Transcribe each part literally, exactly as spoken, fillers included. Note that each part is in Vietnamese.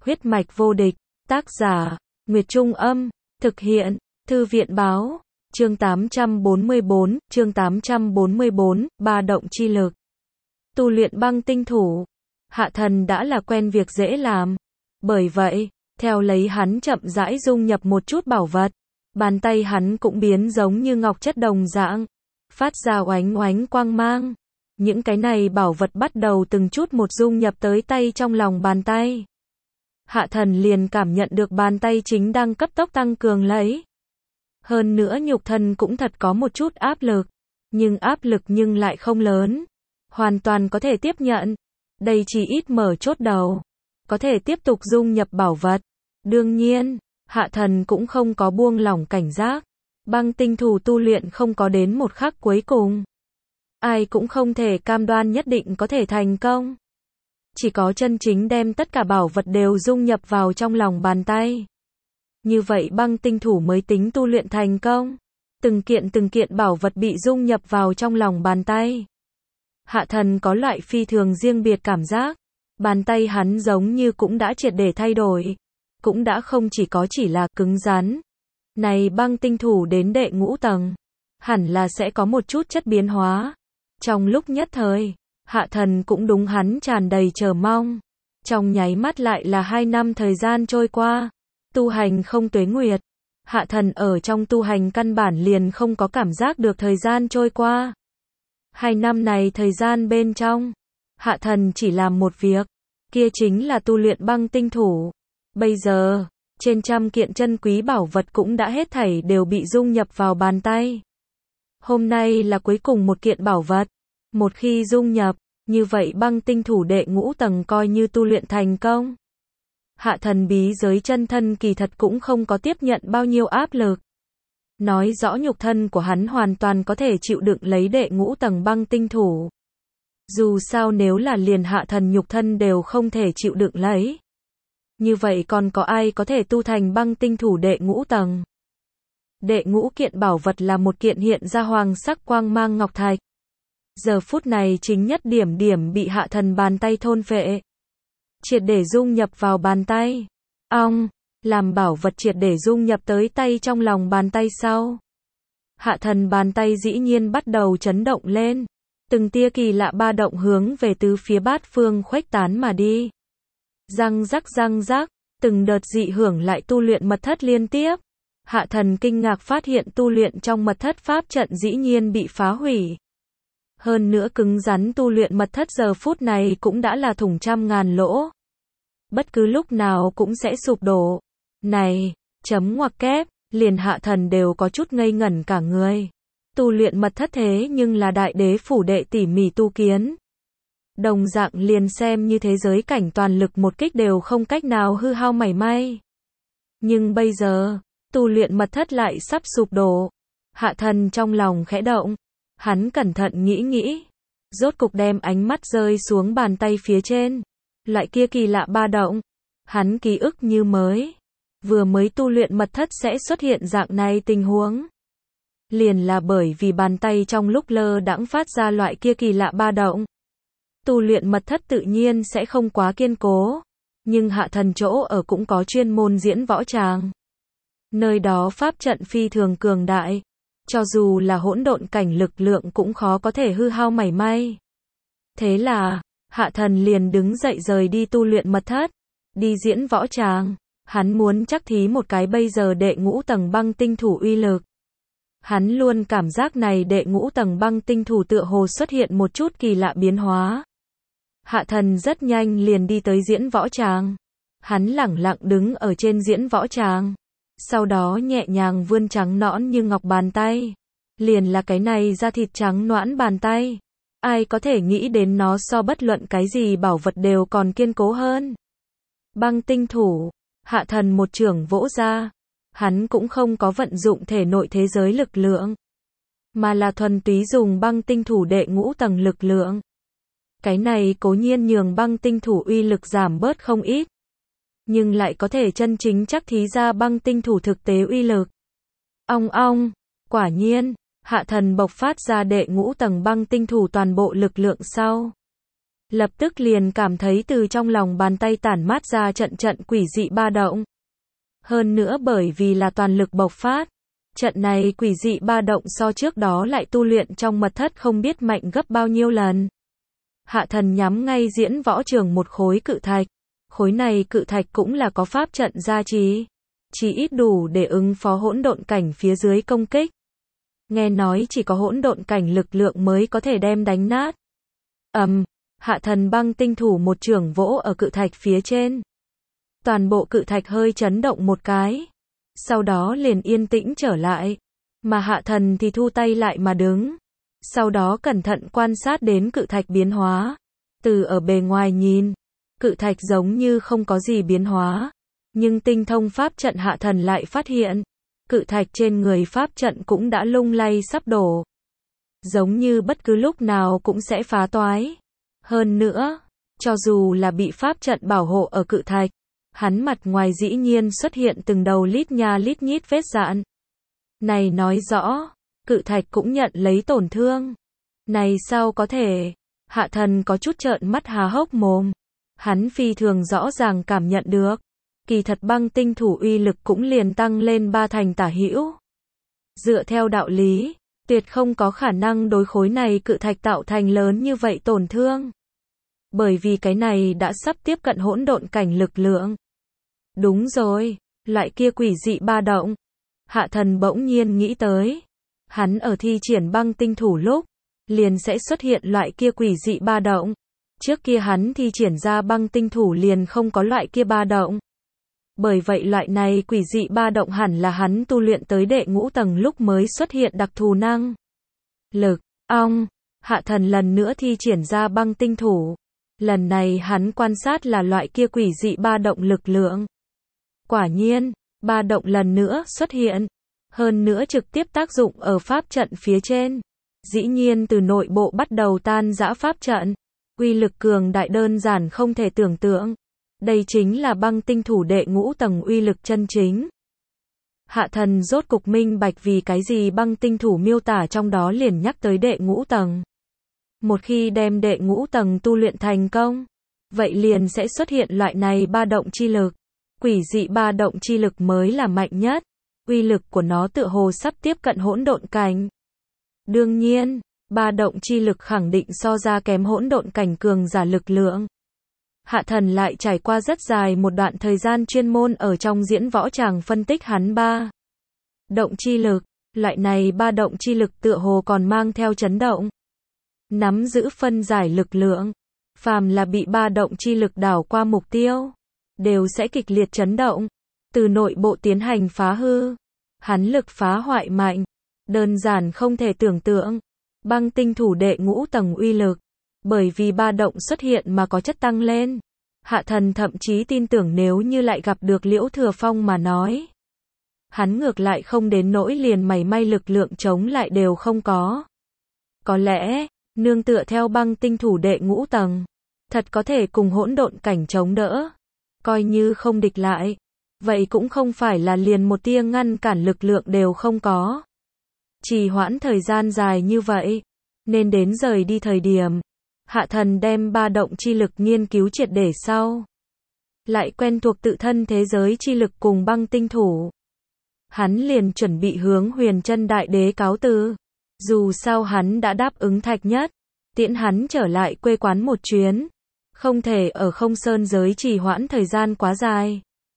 Huyết mạch vô địch, tác giả, Nguyệt Trung Âm, thực hiện, Thư viện Báo, chương tám trăm bốn mươi bốn, chương tám trăm bốn mươi bốn, ba động chi lực. Tu luyện băng tinh thủ, Hạ Thần đã là quen việc dễ làm. Bởi vậy, theo lấy hắn chậm rãi dung nhập một chút bảo vật, bàn tay hắn cũng biến giống như ngọc chất đồng dạng, phát ra oánh oánh quang mang. Những cái này bảo vật bắt đầu từng chút một dung nhập tới tay trong lòng bàn tay. Hạ Thần liền cảm nhận được bàn tay chính đang cấp tốc tăng cường lấy. Hơn nữa nhục thân cũng thật có một chút áp lực, nhưng áp lực nhưng lại không lớn, hoàn toàn có thể tiếp nhận. Đây chỉ ít mở chốt đầu, có thể tiếp tục dung nhập bảo vật. Đương nhiên, Hạ Thần cũng không có buông lỏng cảnh giác. Băng tinh thủ tu luyện không có đến một khắc cuối cùng. Ai cũng không thể cam đoan nhất định có thể thành công. Chỉ có chân chính đem tất cả bảo vật đều dung nhập vào trong lòng bàn tay. Như vậy băng tinh thủ mới tính tu luyện thành công. Từng kiện từng kiện bảo vật bị dung nhập vào trong lòng bàn tay. Hạ Thần có loại phi thường riêng biệt cảm giác. Bàn tay hắn giống như cũng đã triệt để thay đổi. Cũng đã không chỉ có chỉ là cứng rắn. Này băng tinh thủ đến đệ ngũ tầng, hẳn là sẽ có một chút chất biến hóa. Trong lúc nhất thời, Hạ Thần cũng đúng hắn tràn đầy chờ mong. Trong nháy mắt lại là hai năm thời gian trôi qua. Tu hành không tuế nguyệt. Hạ Thần ở trong tu hành căn bản liền không có cảm giác được thời gian trôi qua. Hai năm này thời gian bên trong, Hạ Thần chỉ làm một việc, kia chính là tu luyện băng tinh thủ. Bây giờ, trên trăm kiện chân quý bảo vật cũng đã hết thảy đều bị dung nhập vào bàn tay. Hôm nay là cuối cùng một kiện bảo vật. Một khi dung nhập, như vậy băng tinh thủ đệ ngũ tầng coi như tu luyện thành công. Hạ Thần bí giới chân thân kỳ thật cũng không có tiếp nhận bao nhiêu áp lực. Nói rõ nhục thân của hắn hoàn toàn có thể chịu đựng lấy đệ ngũ tầng băng tinh thủ. Dù sao nếu là liền Hạ Thần nhục thân đều không thể chịu đựng lấy. Như vậy còn có ai có thể tu thành băng tinh thủ đệ ngũ tầng? Đệ ngũ kiện bảo vật là một kiện hiện ra hoàng sắc quang mang ngọc thạch. Giờ phút này chính nhất điểm điểm bị Hạ Thần bàn tay thôn phệ. Triệt để dung nhập vào bàn tay. Ong, làm bảo vật triệt để dung nhập tới tay trong lòng bàn tay sau. Hạ Thần bàn tay dĩ nhiên bắt đầu chấn động lên. Từng tia kỳ lạ ba động hướng về tứ phía bát phương khuếch tán mà đi. Răng rắc răng rắc, từng đợt dị hưởng lại tu luyện mật thất liên tiếp. Hạ Thần kinh ngạc phát hiện tu luyện trong mật thất pháp trận dĩ nhiên bị phá hủy. Hơn nữa cứng rắn tu luyện mật thất giờ phút này cũng đã là thủng trăm ngàn lỗ. Bất cứ lúc nào cũng sẽ sụp đổ. Này, chấm ngoặc kép, liền Hạ Thần đều có chút ngây ngẩn cả người. Tu luyện mật thất thế nhưng là đại đế phủ đệ tỉ mỉ tu kiến. Đồng dạng liền xem như thế giới cảnh toàn lực một kích đều không cách nào hư hao mảy may. Nhưng bây giờ, tu luyện mật thất lại sắp sụp đổ. Hạ Thần trong lòng khẽ động. Hắn cẩn thận nghĩ nghĩ. Rốt cục đem ánh mắt rơi xuống bàn tay phía trên. Loại kia kỳ lạ ba động. Hắn ký ức như mới. Vừa mới tu luyện mật thất sẽ xuất hiện dạng này tình huống. Liền là bởi vì bàn tay trong lúc lơ đãng phát ra loại kia kỳ lạ ba động. Tu luyện mật thất tự nhiên sẽ không quá kiên cố. Nhưng Hạ Thần chỗ ở cũng có chuyên môn diễn võ tràng. Nơi đó pháp trận phi thường cường đại. Cho dù là hỗn độn cảnh lực lượng cũng khó có thể hư hao mảy may. Thế là, Hạ Thần liền đứng dậy rời đi tu luyện mật thất. Đi diễn võ tràng. Hắn muốn chắc thí một cái bây giờ đệ ngũ tầng băng tinh thủ uy lực. Hắn luôn cảm giác này đệ ngũ tầng băng tinh thủ tựa hồ xuất hiện một chút kỳ lạ biến hóa. Hạ Thần rất nhanh liền đi tới diễn võ tràng. Hắn lẳng lặng đứng ở trên diễn võ tràng. Sau đó nhẹ nhàng vươn trắng nõn như ngọc bàn tay. Liền là cái này da thịt trắng nõn bàn tay. Ai có thể nghĩ đến nó so bất luận cái gì bảo vật đều còn kiên cố hơn. Băng tinh thủ. Hạ Thần một chưởng vỗ ra. Hắn cũng không có vận dụng thể nội thế giới lực lượng. Mà là thuần túy dùng băng tinh thủ đệ ngũ tầng lực lượng. Cái này cố nhiên nhường băng tinh thủ uy lực giảm bớt không ít. Nhưng lại có thể chân chính chắc thí ra băng tinh thủ thực tế uy lực. Ong ong, quả nhiên, Hạ Thần bộc phát ra đệ ngũ tầng băng tinh thủ toàn bộ lực lượng sau. lập tức liền cảm thấy từ trong lòng bàn tay tản mát ra trận trận quỷ dị ba động. Hơn nữa bởi vì là toàn lực bộc phát, trận này quỷ dị ba động so trước đó lại tu luyện trong mật thất không biết mạnh gấp bao nhiêu lần. Hạ thần nhắm ngay diễn võ trường một khối cự thạch. Khối này cự thạch cũng là có pháp trận gia trì, chỉ ít đủ để ứng phó hỗn độn cảnh phía dưới công kích. Nghe nói chỉ có hỗn độn cảnh lực lượng mới có thể đem đánh nát. Ầm, um, hạ thần băng tinh thủ một chưởng vỗ ở cự thạch phía trên. Toàn bộ cự thạch hơi chấn động một cái, sau đó liền yên tĩnh trở lại, mà hạ thần thì thu tay lại mà đứng. Sau đó cẩn thận quan sát đến cự thạch biến hóa. Từ ở bề ngoài nhìn, cự thạch giống như không có gì biến hóa, nhưng tinh thông pháp trận hạ thần lại phát hiện, cự thạch trên người pháp trận cũng đã lung lay sắp đổ. Giống như bất cứ lúc nào cũng sẽ phá toái. Hơn nữa, cho dù là bị pháp trận bảo hộ ở cự thạch, hắn mặt ngoài dĩ nhiên xuất hiện từng đầu lít nha lít nhít vết dạn. Này nói rõ, cự thạch cũng nhận lấy tổn thương. Này sao có thể? Hạ thần có chút trợn mắt há hốc mồm. Hắn phi thường rõ ràng cảm nhận được, kỳ thật băng tinh thủ uy lực cũng liền tăng lên ba thành tả hữu. Dựa theo đạo lý, tuyệt không có khả năng đối khối này cự thạch tạo thành lớn như vậy tổn thương. Bởi vì cái này đã sắp tiếp cận hỗn độn cảnh lực lượng. Đúng rồi, loại kia quỷ dị ba động. Hạ thần bỗng nhiên nghĩ tới, hắn ở thi triển băng tinh thủ lúc, liền sẽ xuất hiện loại kia quỷ dị ba động. Trước kia hắn thi triển ra băng tinh thủ liền không có loại kia ba động. Bởi vậy loại này quỷ dị ba động hẳn là hắn tu luyện tới đệ ngũ tầng lúc mới xuất hiện đặc thù năng lực. Ong, hạ thần lần nữa thi triển ra băng tinh thủ. Lần này hắn quan sát là loại kia quỷ dị ba động lực lượng. Quả nhiên, ba động lần nữa xuất hiện. Hơn nữa trực tiếp tác dụng ở pháp trận phía trên. Dĩ nhiên từ nội bộ bắt đầu tan rã pháp trận. Uy lực cường đại đơn giản không thể tưởng tượng. Đây chính là băng tinh thủ đệ ngũ tầng uy lực chân chính. Hạ thần rốt cục minh bạch vì cái gì băng tinh thủ miêu tả trong đó liền nhắc tới đệ ngũ tầng. Một khi đem đệ ngũ tầng tu luyện thành công, vậy liền sẽ xuất hiện loại này ba động chi lực. Quỷ dị ba động chi lực mới là mạnh nhất. Uy lực của nó tựa hồ sắp tiếp cận hỗn độn cảnh. Đương nhiên, ba động chi lực khẳng định so ra kém hỗn độn cảnh cường giả lực lượng. Hạ thần lại trải qua rất dài một đoạn thời gian chuyên môn ở trong diễn võ tràng phân tích hắn ba động chi lực. Loại này ba động chi lực tựa hồ còn mang theo chấn động. Nắm giữ phân giải lực lượng. Phàm là bị ba động chi lực đảo qua mục tiêu, đều sẽ kịch liệt chấn động. Từ nội bộ tiến hành phá hư. Hắn lực phá hoại mạnh. Đơn giản không thể tưởng tượng. Băng tinh thủ đệ ngũ tầng uy lực. Bởi vì ba động xuất hiện mà có chất tăng lên. Hạ thần thậm chí tin tưởng nếu như lại gặp được Liễu Thừa Phong mà nói. Hắn ngược lại không đến nỗi liền mảy may lực lượng chống lại đều không có. Có lẽ, nương tựa theo băng tinh thủ đệ ngũ tầng, thật có thể cùng hỗn độn cảnh chống đỡ. Coi như không địch lại. Vậy cũng không phải là liền một tia ngăn cản lực lượng đều không có. Trì hoãn thời gian dài như vậy. Nên đến rời đi thời điểm. Hạ thần đem ba động chi lực nghiên cứu triệt để sau. Lại quen thuộc tự thân thế giới chi lực cùng băng tinh thủ. Hắn liền chuẩn bị hướng Huyền Chân Đại Đế cáo từ. Dù sao hắn đã đáp ứng Thạch Nhất. Tiễn hắn trở lại quê quán một chuyến. Không thể ở không sơn giới trì hoãn thời gian quá dài.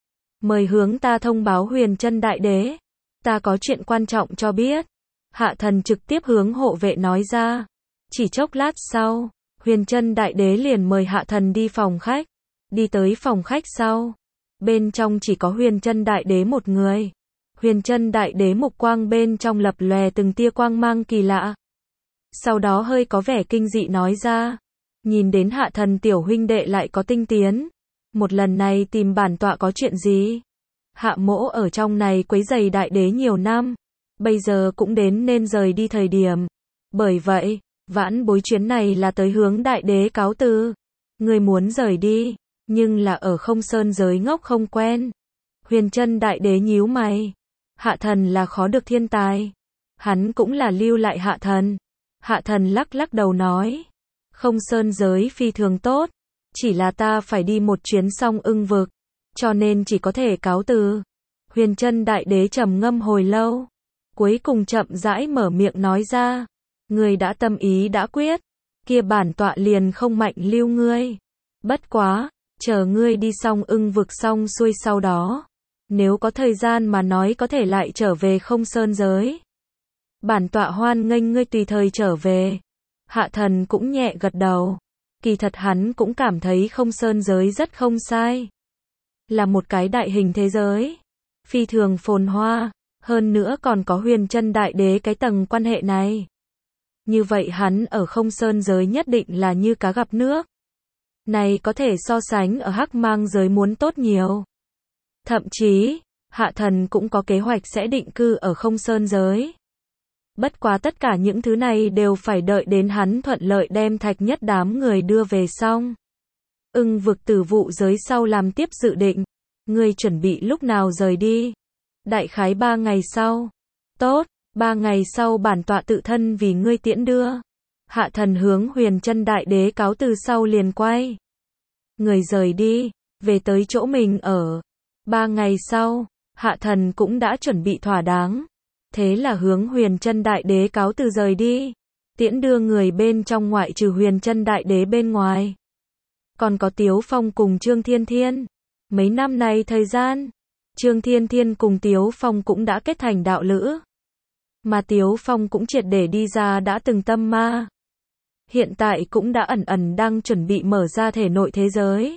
Mời hướng ta thông báo Huyền Chân Đại Đế. Ta có chuyện quan trọng cho biết. Hạ thần trực tiếp hướng hộ vệ nói ra. Chỉ chốc lát sau, Huyền Chân Đại Đế liền mời hạ thần đi phòng khách. Đi tới phòng khách sau. Bên trong chỉ có Huyền Chân Đại Đế một người. Huyền Chân Đại Đế mục quang bên trong lập lòe từng tia quang mang kỳ lạ. Sau đó hơi có vẻ kinh dị nói ra. Nhìn đến hạ thần tiểu huynh đệ lại có tinh tiến. Một lần này tìm bản tọa có chuyện gì? Hạ mỗ ở trong này quấy rầy đại đế nhiều năm. Bây giờ cũng đến nên rời đi thời điểm. Bởi vậy, vãn bối chuyến này là tới hướng đại đế cáo từ. Người muốn rời đi, nhưng là ở không sơn giới ngốc không quen. Huyền Chân Đại Đế nhíu mày. Hạ thần là khó được thiên tài. Hắn cũng là lưu lại hạ thần. Hạ thần lắc lắc đầu nói. Không sơn giới phi thường tốt, chỉ là ta phải đi một chuyến Song Ưng vực, cho nên chỉ có thể cáo từ. Huyền Chân Đại Đế trầm ngâm hồi lâu, cuối cùng chậm rãi mở miệng nói ra, ngươi đã tâm ý đã quyết, kia bản tọa liền không mạnh lưu ngươi. Bất quá, chờ ngươi đi Song Ưng vực xong xuôi sau đó, nếu có thời gian mà nói có thể lại trở về Không Sơn giới. Bản tọa hoan nghênh ngươi tùy thời trở về. Hạ Thần cũng nhẹ gật đầu. Kỳ thật hắn cũng cảm thấy Không Sơn giới rất không sai. Là một cái đại hình thế giới, phi thường phồn hoa, hơn nữa còn có Huyền Chân Đại Đế cái tầng quan hệ này. Như vậy hắn ở Không Sơn giới nhất định là như cá gặp nước. Này có thể so sánh ở Hắc Mang giới muốn tốt nhiều. Thậm chí, Hạ Thần cũng có kế hoạch sẽ định cư ở Không Sơn giới. Bất quá tất cả những thứ này đều phải đợi đến hắn thuận lợi đem Thạch Nhất đám người đưa về xong. Ưng vực Tử vụ giới sau làm tiếp dự định. Ngươi chuẩn bị lúc nào rời đi? Đại khái ba ngày sau. Tốt, ba ngày sau bản tọa tự thân vì ngươi tiễn đưa. Hạ Thần hướng Huyền Chân Đại Đế cáo từ sau liền quay. Người rời đi, về tới chỗ mình ở. Ba ngày sau, Hạ Thần cũng đã chuẩn bị thỏa đáng. Thế là hướng Huyền Chân Đại Đế cáo từ rời đi. Tiễn đưa người bên trong ngoại trừ Huyền Chân Đại Đế bên ngoài. Còn có Tiếu Phong cùng Trương Thiên Thiên. Mấy năm nay thời gian, Trương Thiên Thiên cùng Tiếu Phong cũng đã kết thành đạo lữ. Mà Tiếu Phong cũng triệt để đi ra đã từng tâm ma. Hiện tại cũng đã ẩn ẩn đang chuẩn bị mở ra thể nội thế giới.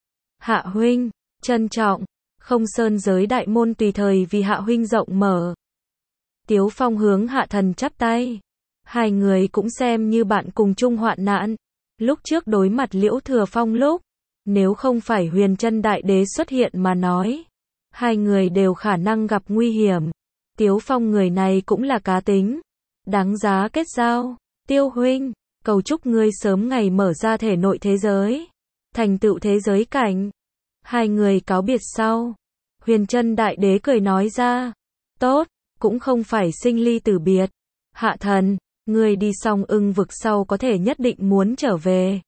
Hạ huynh, trân trọng, Không Sơn giới đại môn tùy thời vì Hạ huynh rộng mở. Tiếu Phong hướng Hạ Thần chắp tay. Hai người cũng xem như bạn cùng chung hoạn nạn. Lúc trước đối mặt Liễu Thừa Phong lúc, nếu không phải Huyền Chân Đại Đế xuất hiện mà nói, hai người đều khả năng gặp nguy hiểm. Tiếu Phong người này cũng là cá tính, đáng giá kết giao. Tiêu huynh, cầu chúc ngươi sớm ngày mở ra thể nội thế giới, thành tựu thế giới cảnh. Hai người cáo biệt sau, Huyền Chân Đại Đế cười nói ra, tốt, cũng không phải sinh ly tử biệt. Hạ Thần, ngươi đi Song Ưng vực sau có thể nhất định muốn trở về.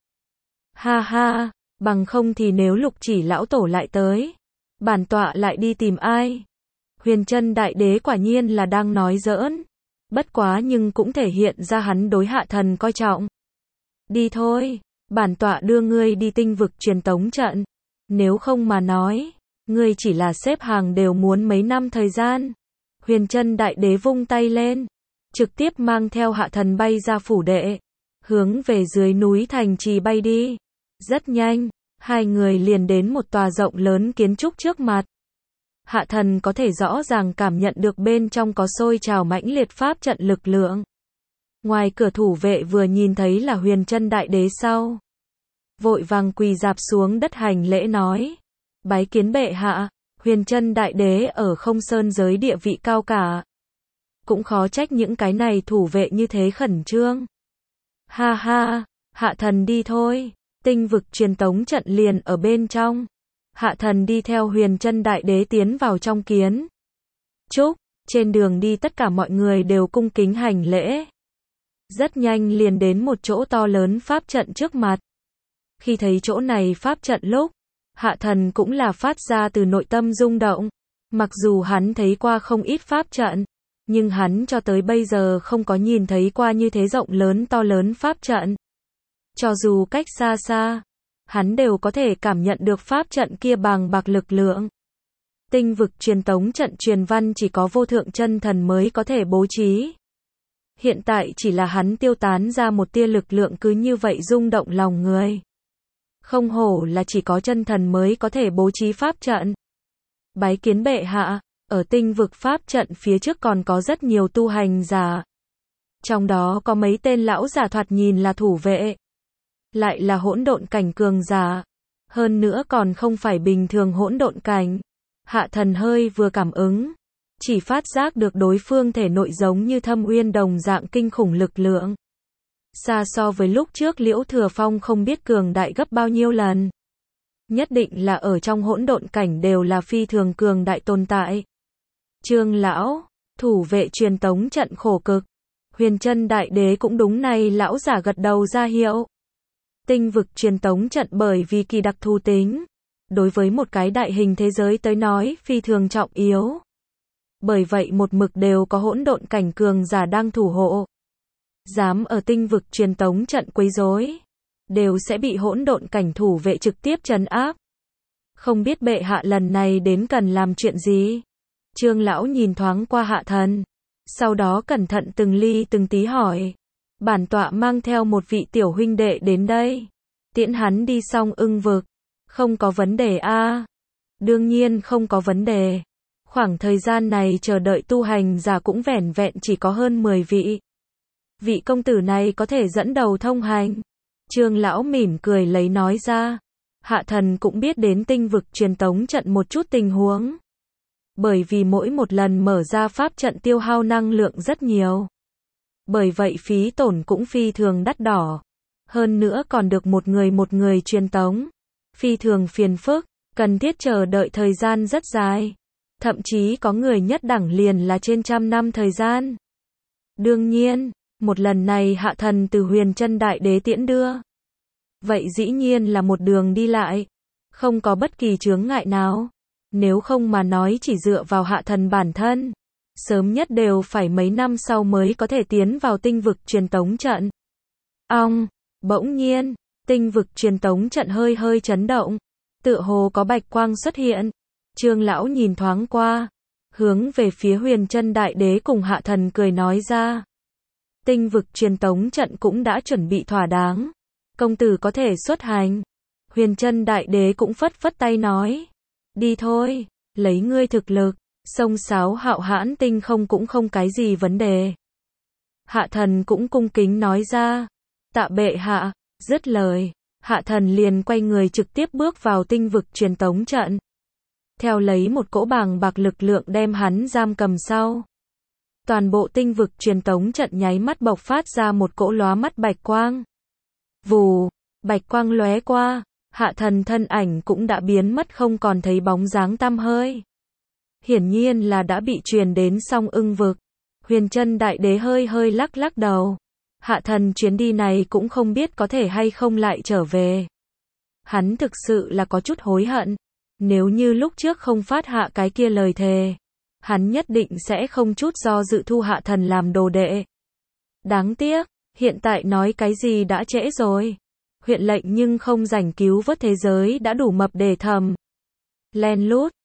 Ha ha, bằng không thì nếu Lục Chỉ lão tổ lại tới, bản tọa lại đi tìm ai? Huyền Chân Đại Đế quả nhiên là đang nói giỡn. Bất quá nhưng cũng thể hiện ra hắn đối Hạ Thần coi trọng. Đi thôi, bản tọa đưa ngươi đi tinh vực truyền tống trận. Nếu không mà nói, ngươi chỉ là xếp hàng đều muốn mấy năm thời gian. Huyền Chân Đại Đế vung tay lên, trực tiếp mang theo Hạ Thần bay ra phủ đệ, hướng về dưới núi thành trì bay đi. Rất nhanh, hai người liền đến một tòa rộng lớn kiến trúc trước mặt. Hạ Thần có thể rõ ràng cảm nhận được bên trong có sôi trào mãnh liệt pháp trận lực lượng. Ngoài cửa thủ vệ vừa nhìn thấy là Huyền Chân Đại Đế sau, vội vàng quỳ rạp xuống đất hành lễ nói, bái kiến bệ hạ. Huyền Chân Đại Đế ở Không Sơn giới địa vị cao cả, cũng khó trách những cái này thủ vệ như thế khẩn trương. Ha ha, Hạ Thần đi thôi, tinh vực truyền tống trận liền ở bên trong. Hạ Thần đi theo Huyền Chân Đại Đế tiến vào trong kiến trúc, trên đường đi tất cả mọi người đều cung kính hành lễ. Rất nhanh liền đến một chỗ to lớn pháp trận trước mặt. Khi thấy chỗ này pháp trận lúc, Hạ Thần cũng là phát ra từ nội tâm rung động. Mặc dù hắn thấy qua không ít pháp trận, nhưng hắn cho tới bây giờ không có nhìn thấy qua như thế rộng lớn to lớn pháp trận. Cho dù cách xa xa, hắn đều có thể cảm nhận được pháp trận kia bàng bạc lực lượng. Tinh vực truyền tống trận truyền văn chỉ có vô thượng chân thần mới có thể bố trí. Hiện tại chỉ là hắn tiêu tán ra một tia lực lượng cứ như vậy rung động lòng người. Không hổ là chỉ có chân thần mới có thể bố trí pháp trận. Bái kiến bệ hạ, ở tinh vực pháp trận phía trước còn có rất nhiều tu hành giả. Trong đó có mấy tên lão giả thoạt nhìn là thủ vệ. Lại là hỗn độn cảnh cường giả. Hơn nữa còn không phải bình thường hỗn độn cảnh. Hạ Thần hơi vừa cảm ứng, chỉ phát giác được đối phương thể nội giống như thâm uyên đồng dạng kinh khủng lực lượng. Xa so với lúc trước Liễu Thừa Phong không biết cường đại gấp bao nhiêu lần. Nhất định là ở trong hỗn độn cảnh đều là phi thường cường đại tồn tại. Trương lão, thủ vệ truyền tống trận khổ cực. Huyền Chân Đại Đế cũng đúng này lão giả gật đầu ra hiệu. Tinh vực truyền tống trận bởi vì kỳ đặc thù tính, đối với một cái đại hình thế giới tới nói phi thường trọng yếu. Bởi vậy một mực đều có hỗn độn cảnh cường giả đang thủ hộ. Dám ở tinh vực truyền tống trận quấy rối, đều sẽ bị hỗn độn cảnh thủ vệ trực tiếp trấn áp. Không biết bệ hạ lần này đến cần làm chuyện gì? Trương lão nhìn thoáng qua Hạ Thần, sau đó cẩn thận từng ly từng tí hỏi. Bản tọa mang theo một vị tiểu huynh đệ đến đây, tiễn hắn đi xong Ưng vực. Không có vấn đề a. À? Đương nhiên không có vấn đề. Khoảng thời gian này chờ đợi tu hành giả cũng vẻn vẹn chỉ có hơn mười vị. Vị công tử này có thể dẫn đầu thông hành. Trương lão mỉm cười lấy nói ra. Hạ Thần cũng biết đến tinh vực truyền tống trận một chút tình huống. Bởi vì mỗi một lần mở ra pháp trận tiêu hao năng lượng rất nhiều. Bởi vậy phí tổn cũng phi thường đắt đỏ. Hơn nữa còn được một người một người truyền tống. Phi thường phiền phức, cần thiết chờ đợi thời gian rất dài. Thậm chí có người nhất đẳng liền là trên trăm năm thời gian. Đương nhiên, một lần này Hạ Thần từ Huyền Chân Đại Đế tiễn đưa. Vậy dĩ nhiên là một đường đi lại, không có bất kỳ chướng ngại nào. Nếu không mà nói chỉ dựa vào Hạ Thần bản thân, sớm nhất đều phải mấy năm sau mới có thể tiến vào tinh vực truyền tống trận. Ong, bỗng nhiên, tinh vực truyền tống trận hơi hơi chấn động, tựa hồ có bạch quang xuất hiện. Trương lão nhìn thoáng qua, hướng về phía Huyền Chân Đại Đế cùng Hạ Thần cười nói ra. Tinh vực truyền tống trận cũng đã chuẩn bị thỏa đáng, công tử có thể xuất hành. Huyền Chân Đại Đế cũng phất phất tay nói, đi thôi, lấy ngươi thực lực, sông sáo hạo hãn tinh không cũng không cái gì vấn đề. Hạ Thần cũng cung kính nói ra, tạ bệ hạ. Dứt lời, Hạ Thần liền quay người trực tiếp bước vào tinh vực truyền tống trận. Theo lấy một cỗ bàng bạc lực lượng đem hắn giam cầm sau. Toàn bộ tinh vực truyền tống trận nháy mắt bộc phát ra một cỗ lóa mắt bạch quang. Vù, bạch quang lóe qua, Hạ Thần thân ảnh cũng đã biến mất không còn thấy bóng dáng tăm hơi. Hiển nhiên là đã bị truyền đến song Ưng vực. Huyền Chân Đại Đế hơi hơi lắc lắc đầu. Hạ Thần chuyến đi này cũng không biết có thể hay không lại trở về. Hắn thực sự là có chút hối hận. Nếu như lúc trước không phát hạ cái kia lời thề, hắn nhất định sẽ không chút do dự thu Hạ Thần làm đồ đệ. Đáng tiếc, hiện tại nói cái gì đã trễ rồi. Huyện lệnh nhưng không rảnh cứu vớt thế giới đã đủ mập để thầm. Len lút.